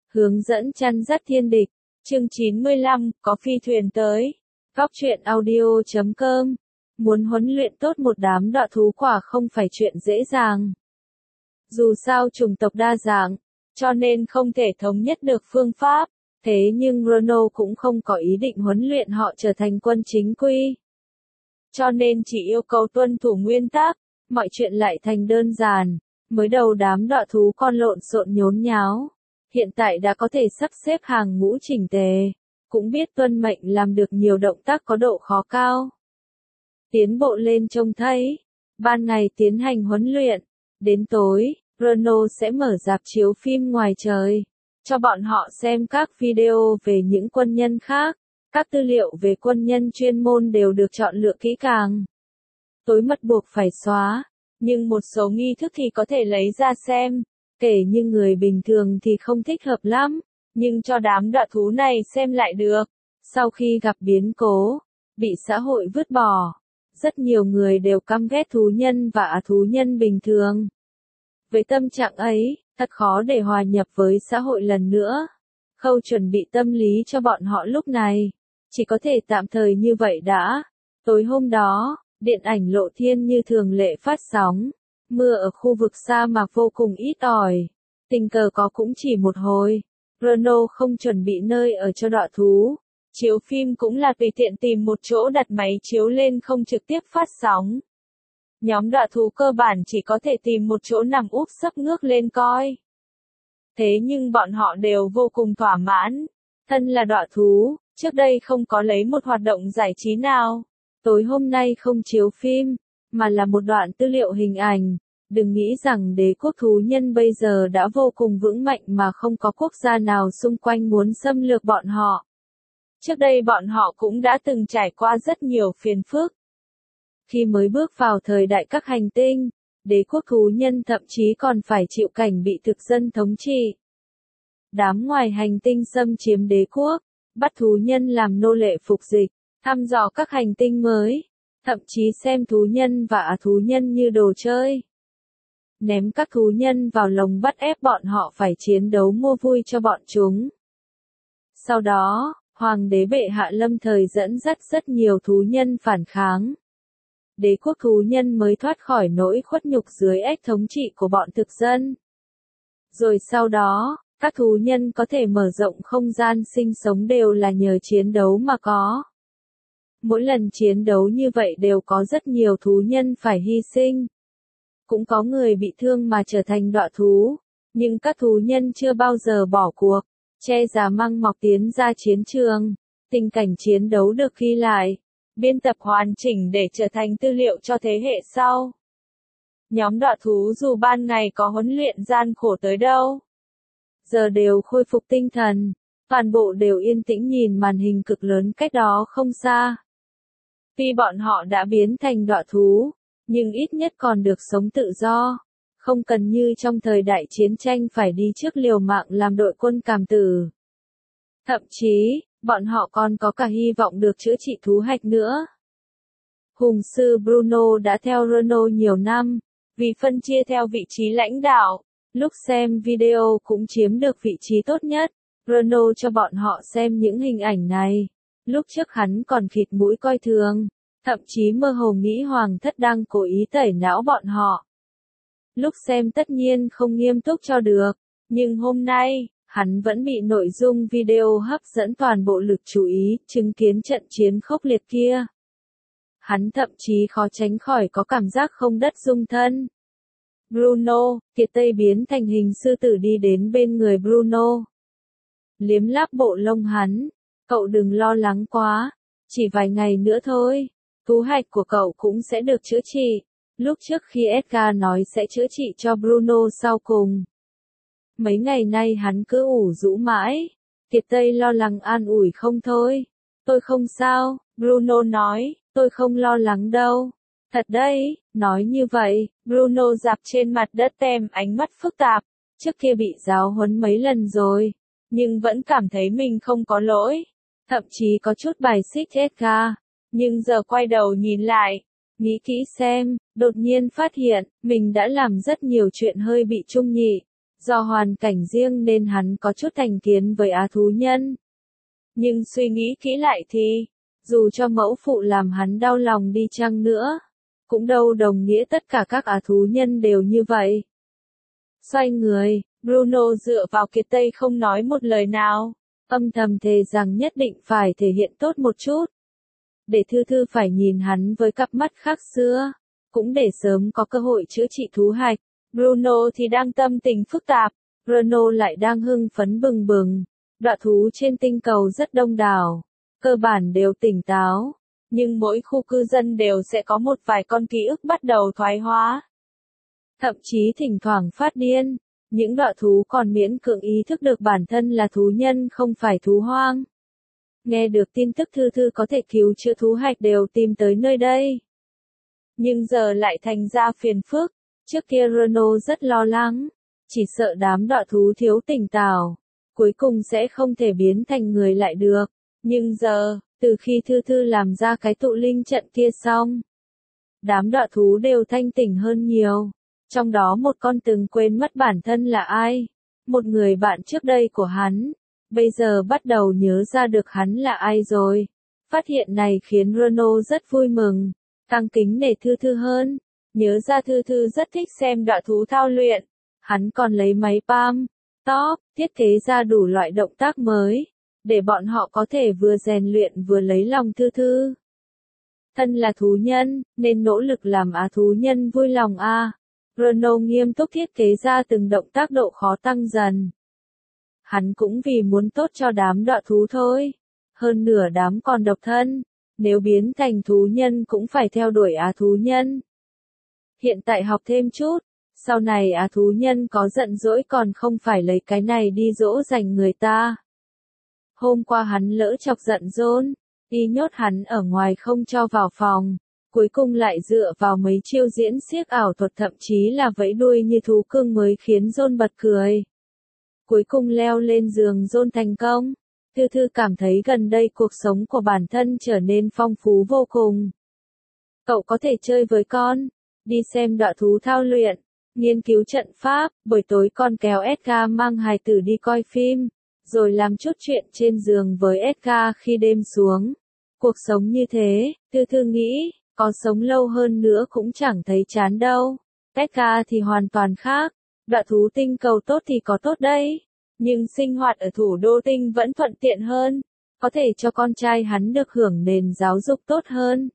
Hướng dẫn chăn dắt thiên địch. Chương 95, có phi thuyền tới. Góc truyện audio.com. Muốn huấn luyện tốt một đám đọa thú quả không phải chuyện dễ dàng. Dù sao chủng tộc đa dạng, cho nên không thể thống nhất được phương pháp. Thế nhưng Bruno cũng không có ý định huấn luyện họ trở thành quân chính quy. Cho nên chỉ yêu cầu tuân thủ nguyên tắc, mọi chuyện lại thành đơn giản. Mới đầu đám đọa thú con lộn xộn nhốn nháo. Hiện tại đã có thể sắp xếp hàng ngũ chỉnh tề, cũng biết tuân mệnh làm được nhiều động tác có độ khó cao. Tiến bộ lên trông thấy, ban ngày tiến hành huấn luyện, đến tối, Bruno sẽ mở rạp chiếu phim ngoài trời, cho bọn họ xem các video về những quân nhân khác, các tư liệu về quân nhân chuyên môn đều được chọn lựa kỹ càng. Tối mật buộc phải xóa, nhưng một số nghi thức thì có thể lấy ra xem. Kể như người bình thường thì không thích hợp lắm, nhưng cho đám đọa thú này xem lại được. Sau khi gặp biến cố, bị xã hội vứt bỏ, rất nhiều người đều căm ghét thú nhân và thú nhân bình thường. Với tâm trạng ấy, thật khó để hòa nhập với xã hội lần nữa. Khâu chuẩn bị tâm lý cho bọn họ lúc này, chỉ có thể tạm thời như vậy đã. Tối hôm đó, điện ảnh Lộ Thiên như thường lệ phát sóng. Mưa ở khu vực sa mạc vô cùng ít ỏi. Tình cờ có cũng chỉ một hồi. Bruno không chuẩn bị nơi ở cho đọa thú. Chiếu phim cũng là tùy tiện tìm một chỗ đặt máy chiếu lên không trực tiếp phát sóng. Nhóm đọa thú cơ bản chỉ có thể tìm một chỗ nằm úp sấp ngước lên coi. Thế nhưng bọn họ đều vô cùng thỏa mãn. Thân là đọa thú, trước đây không có lấy một hoạt động giải trí nào. Tối hôm nay không chiếu phim, mà là một đoạn tư liệu hình ảnh. Đừng nghĩ rằng đế quốc thú nhân bây giờ đã vô cùng vững mạnh mà không có quốc gia nào xung quanh muốn xâm lược bọn họ. Trước đây bọn họ cũng đã từng trải qua rất nhiều phiền phức. Khi mới bước vào thời đại các hành tinh, đế quốc thú nhân thậm chí còn phải chịu cảnh bị thực dân thống trị. Đám ngoài hành tinh xâm chiếm đế quốc, bắt thú nhân làm nô lệ phục dịch, thăm dò các hành tinh mới. Thậm chí xem thú nhân và thú nhân như đồ chơi. Ném các thú nhân vào lồng bắt ép bọn họ phải chiến đấu mua vui cho bọn chúng. Sau đó, Hoàng đế bệ hạ lâm thời dẫn dắt rất nhiều thú nhân phản kháng. Đế quốc thú nhân mới thoát khỏi nỗi khuất nhục dưới ách thống trị của bọn thực dân. Rồi sau đó, các thú nhân có thể mở rộng không gian sinh sống đều là nhờ chiến đấu mà có. Mỗi lần chiến đấu như vậy đều có rất nhiều thú nhân phải hy sinh. Cũng có người bị thương mà trở thành đọa thú, nhưng các thú nhân chưa bao giờ bỏ cuộc, che già măng mọc tiến ra chiến trường. Tình cảnh chiến đấu được ghi lại, biên tập hoàn chỉnh để trở thành tư liệu cho thế hệ sau. Nhóm đọa thú dù ban ngày có huấn luyện gian khổ tới đâu, giờ đều khôi phục tinh thần, toàn bộ đều yên tĩnh nhìn màn hình cực lớn cách đó không xa. Tuy bọn họ đã biến thành đọa thú, nhưng ít nhất còn được sống tự do, không cần như trong thời đại chiến tranh phải đi trước liều mạng làm đội quân cảm tử. Thậm chí, bọn họ còn có cả hy vọng được chữa trị thú hạch nữa. Hùng sư Bruno đã theo Renault nhiều năm, vì phân chia theo vị trí lãnh đạo, lúc xem video cũng chiếm được vị trí tốt nhất. Renault cho bọn họ xem những hình ảnh này. Lúc trước hắn còn khịt mũi coi thường, thậm chí mơ hồ nghĩ hoàng thất đang cố ý tẩy não bọn họ. Lúc xem tất nhiên không nghiêm túc cho được, nhưng hôm nay, hắn vẫn bị nội dung video hấp dẫn toàn bộ lực chú ý, chứng kiến trận chiến khốc liệt kia. Hắn thậm chí khó tránh khỏi có cảm giác không đất dung thân. Bruno, Kiệt Tây biến thành hình sư tử đi đến bên người Bruno. Liếm láp bộ lông hắn. Cậu đừng lo lắng quá, chỉ vài ngày nữa thôi, thú hạch của cậu cũng sẽ được chữa trị. Lúc trước khi Edgar nói sẽ chữa trị cho Bruno sau cùng. Mấy ngày nay hắn cứ ủ rũ mãi, Kiệt Tây lo lắng an ủi không thôi. Tôi không sao, Bruno nói, tôi không lo lắng đâu. Thật đấy, nói như vậy, Bruno dạp trên mặt đất tem ánh mắt phức tạp, trước kia bị giáo huấn mấy lần rồi, nhưng vẫn cảm thấy mình không có lỗi. Thậm chí có chút bài xích Edgar, nhưng giờ quay đầu nhìn lại, nghĩ kỹ xem, đột nhiên phát hiện, mình đã làm rất nhiều chuyện hơi bị trung nhị. Do hoàn cảnh riêng nên hắn có chút thành kiến với á thú nhân. Nhưng suy nghĩ kỹ lại thì, dù cho mẫu phụ làm hắn đau lòng đi chăng nữa, cũng đâu đồng nghĩa tất cả các á thú nhân đều như vậy. Xoay người, Bruno dựa vào kiệt tây không nói một lời nào, âm thầm thề rằng nhất định phải thể hiện tốt một chút. Để Thư Thư phải nhìn hắn với cặp mắt khác xưa, cũng để sớm có cơ hội chữa trị thú hạch. Bruno thì đang tâm tình phức tạp, Bruno lại đang hưng phấn bừng bừng. Đọa thú trên tinh cầu rất đông đảo, cơ bản đều tỉnh táo, nhưng mỗi khu cư dân đều sẽ có một vài con ký ức bắt đầu thoái hóa. Thậm chí thỉnh thoảng phát điên, những đọa thú còn miễn cưỡng ý thức được bản thân là thú nhân không phải thú hoang. Nghe được tin tức Thư Thư có thể cứu chữa thú hạch đều tìm tới nơi đây. Nhưng giờ lại thành ra phiền phức, trước kia Renault rất lo lắng, chỉ sợ đám đọa thú thiếu tỉnh táo, cuối cùng sẽ không thể biến thành người lại được. Nhưng giờ, từ khi Thư Thư làm ra cái tụ linh trận kia xong, đám đọa thú đều thanh tỉnh hơn nhiều. Trong đó một con từng quên mất bản thân là ai, một người bạn trước đây của hắn, bây giờ bắt đầu nhớ ra được hắn là ai rồi. Phát hiện này khiến Renault rất vui mừng, tăng kính nể Thư Thư hơn, nhớ ra Thư Thư rất thích xem đọa thú thao luyện, hắn còn lấy máy palm, top, thiết kế ra đủ loại động tác mới, để bọn họ có thể vừa rèn luyện vừa lấy lòng Thư Thư. Thân là thú nhân, nên nỗ lực làm á thú nhân vui lòng a. Renault nghiêm túc thiết kế ra từng động tác độ khó tăng dần. Hắn cũng vì muốn tốt cho đám đọa thú thôi. Hơn nửa đám còn độc thân, nếu biến thành thú nhân cũng phải theo đuổi á thú nhân. Hiện tại học thêm chút, sau này á thú nhân có giận dỗi còn không phải lấy cái này đi dỗ dành người ta. Hôm qua hắn lỡ chọc giận John, đi nhốt hắn ở ngoài không cho vào phòng. Cuối cùng lại dựa vào mấy chiêu diễn xiếc ảo thuật thậm chí là vẫy đuôi như thú cưng mới khiến John bật cười. Cuối cùng leo lên giường John thành công. Thư Thư cảm thấy gần đây cuộc sống của bản thân trở nên phong phú vô cùng. Cậu có thể chơi với con, đi xem đọa thú thao luyện, nghiên cứu trận pháp, buổi tối con kéo Edgar mang hài tử đi coi phim, rồi làm chút chuyện trên giường với Edgar khi đêm xuống. Cuộc sống như thế, Thư Thư nghĩ, có sống lâu hơn nữa cũng chẳng thấy chán đâu. Edgar thì hoàn toàn khác, đọa thú tinh cầu tốt thì có tốt đấy, nhưng sinh hoạt ở thủ đô tinh vẫn thuận tiện hơn, có thể cho con trai hắn được hưởng nền giáo dục tốt hơn.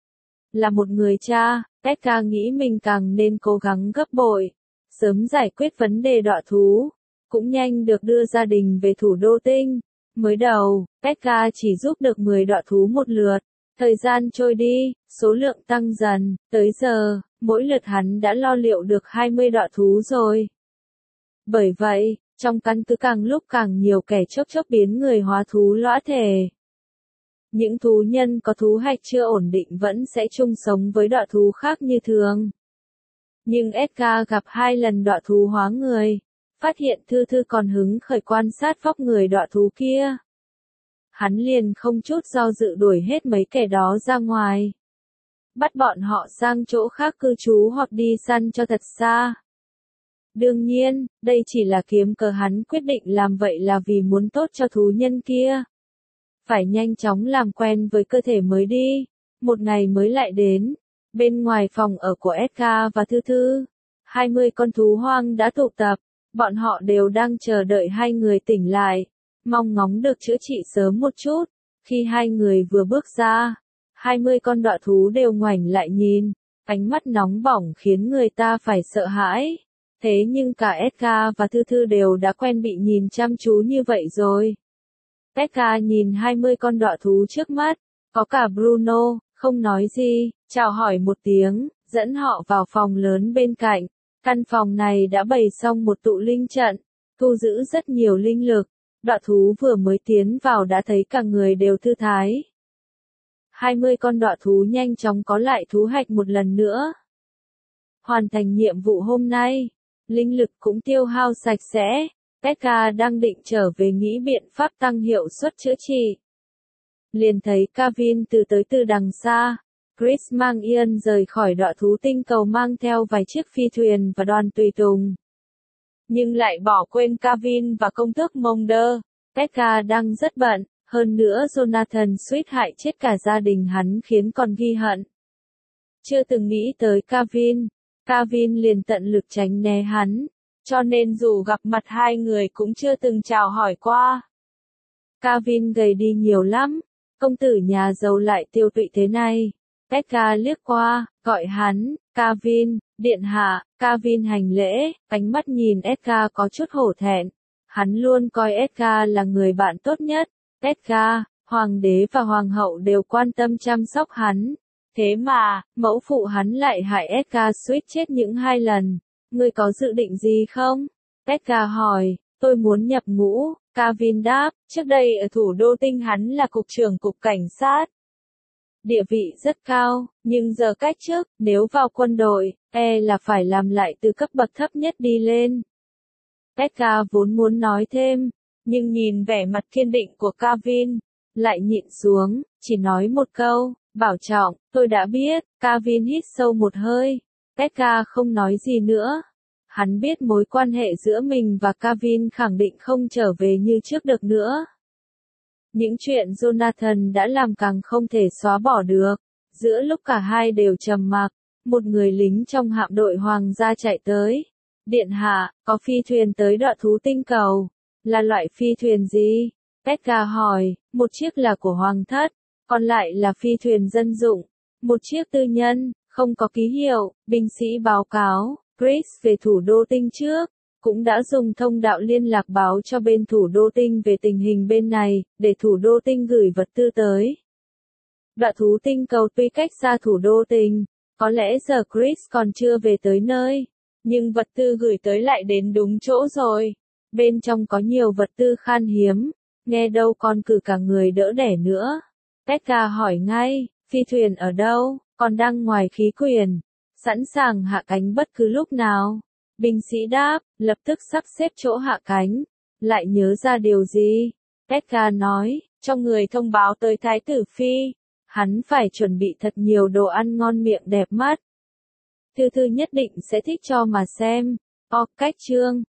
Là một người cha, Edgar nghĩ mình càng nên cố gắng gấp bội, sớm giải quyết vấn đề đọa thú, cũng nhanh được đưa gia đình về thủ đô tinh. Mới đầu, Edgar chỉ giúp được 10 đọa thú một lượt. Thời gian trôi đi, số lượng tăng dần, tới giờ, mỗi lượt hắn đã lo liệu được 20 đọa thú rồi. Bởi vậy, trong căn cứ càng lúc càng nhiều kẻ chốc chốc biến người hóa thú lõa thể. Những thú nhân có thú hạch chưa ổn định vẫn sẽ chung sống với đọa thú khác như thường. Nhưng Edgar gặp 2 lần đọa thú hóa người, phát hiện Thư Thư còn hứng khởi quan sát vóc người đọa thú kia. Hắn liền không chút do dự đuổi hết mấy kẻ đó ra ngoài. Bắt bọn họ sang chỗ khác cư trú hoặc đi săn cho thật xa. Đương nhiên, đây chỉ là kiếm cớ, hắn quyết định làm vậy là vì muốn tốt cho thú nhân kia. Phải nhanh chóng làm quen với cơ thể mới đi. Một ngày mới lại đến. Bên ngoài phòng ở của Edgar và Thư Thư, 20 con thú hoang đã tụ tập. Bọn họ đều đang chờ đợi hai người tỉnh lại, mong ngóng được chữa trị sớm một chút. Khi hai người vừa bước ra, 20 con đọa thú đều ngoảnh lại nhìn, ánh mắt nóng bỏng khiến người ta phải sợ hãi. Thế nhưng cả Edgar và Thư Thư đều đã quen bị nhìn chăm chú như vậy rồi. Edgar nhìn 20 con đọa thú trước mắt, có cả Bruno, không nói gì, chào hỏi một tiếng, dẫn họ vào phòng lớn bên cạnh. Căn phòng này đã bày xong một tụ linh trận, thu giữ rất nhiều linh lực. Đọa thú vừa mới tiến vào đã thấy cả người đều thư thái. 20 con đọa thú nhanh chóng có lại thú hạch một lần nữa. Hoàn thành nhiệm vụ hôm nay, linh lực cũng tiêu hao sạch sẽ. Edgar đang định trở về nghĩ biện pháp tăng hiệu suất chữa trị. Liền thấy Kevin tới từ đằng xa. Chris mang Ian rời khỏi đọa thú tinh cầu mang theo vài chiếc phi thuyền và đoàn tùy tùng. nhưng lại bỏ quên Kevin và công tước Mulder. Edgar đang rất bận, hơn nữa Jonathan suýt hại chết cả gia đình hắn khiến con ghi hận. Chưa từng nghĩ tới Kevin liền tận lực tránh né hắn, cho nên dù gặp mặt hai người cũng chưa từng chào hỏi qua. Kevin gầy đi nhiều lắm, công tử nhà giàu lại tiêu tụy thế này. Edgar liếc qua, gọi hắn, Kevin, điện hạ. Kevin hành lễ, ánh mắt nhìn Edgar có chút hổ thẹn. Hắn luôn coi Edgar là người bạn tốt nhất. Edgar, hoàng đế và hoàng hậu đều quan tâm chăm sóc hắn. Thế mà, mẫu phụ hắn lại hại Edgar suýt chết những 2 lần. Ngươi có dự định gì không? Edgar hỏi, tôi muốn nhập ngũ. Kevin đáp, trước đây ở thủ đô Tinh hắn là cục trưởng cục cảnh sát. Địa vị rất cao, nhưng giờ cách chức, nếu vào quân đội, là phải làm lại từ cấp bậc thấp nhất đi lên. Edgar vốn muốn nói thêm, nhưng nhìn vẻ mặt kiên định của Kevin, lại nhịn xuống, chỉ nói một câu, bảo trọng, tôi đã biết. Kevin hít sâu một hơi. Edgar không nói gì nữa. Hắn biết mối quan hệ giữa mình và Kevin khẳng định không trở về như trước được nữa. Những chuyện Jonathan đã làm càng không thể xóa bỏ được. Giữa lúc cả hai đều trầm mặc, một người lính trong hạm đội hoàng gia chạy tới. Điện hạ, có phi thuyền tới đọa thú tinh cầu. Là loại phi thuyền gì? Edgar hỏi, một chiếc là của hoàng thất, còn lại là phi thuyền dân dụng. Một chiếc tư nhân, không có ký hiệu. Binh sĩ báo cáo, Chris về thủ đô Tinh trước, cũng đã dùng thông đạo liên lạc báo cho bên thủ đô Tinh về tình hình bên này, để thủ đô Tinh gửi vật tư tới. Đọa thú tinh cầu tuy cách xa thủ đô Tinh, có lẽ giờ Chris còn chưa về tới nơi, nhưng vật tư gửi tới lại đến đúng chỗ rồi. Bên trong có nhiều vật tư khan hiếm, nghe đâu còn cử cả người đỡ đẻ nữa. Edgar hỏi ngay, phi thuyền ở đâu? Còn đang ngoài khí quyển, sẵn sàng hạ cánh bất cứ lúc nào. Binh sĩ đáp, lập tức sắp xếp chỗ hạ cánh. Lại nhớ ra điều gì? Edgar nói, cho người thông báo tới Thái tử Phi. Hắn phải chuẩn bị thật nhiều đồ ăn ngon miệng đẹp mắt. Thư nhất định sẽ thích cho mà xem. Cách chương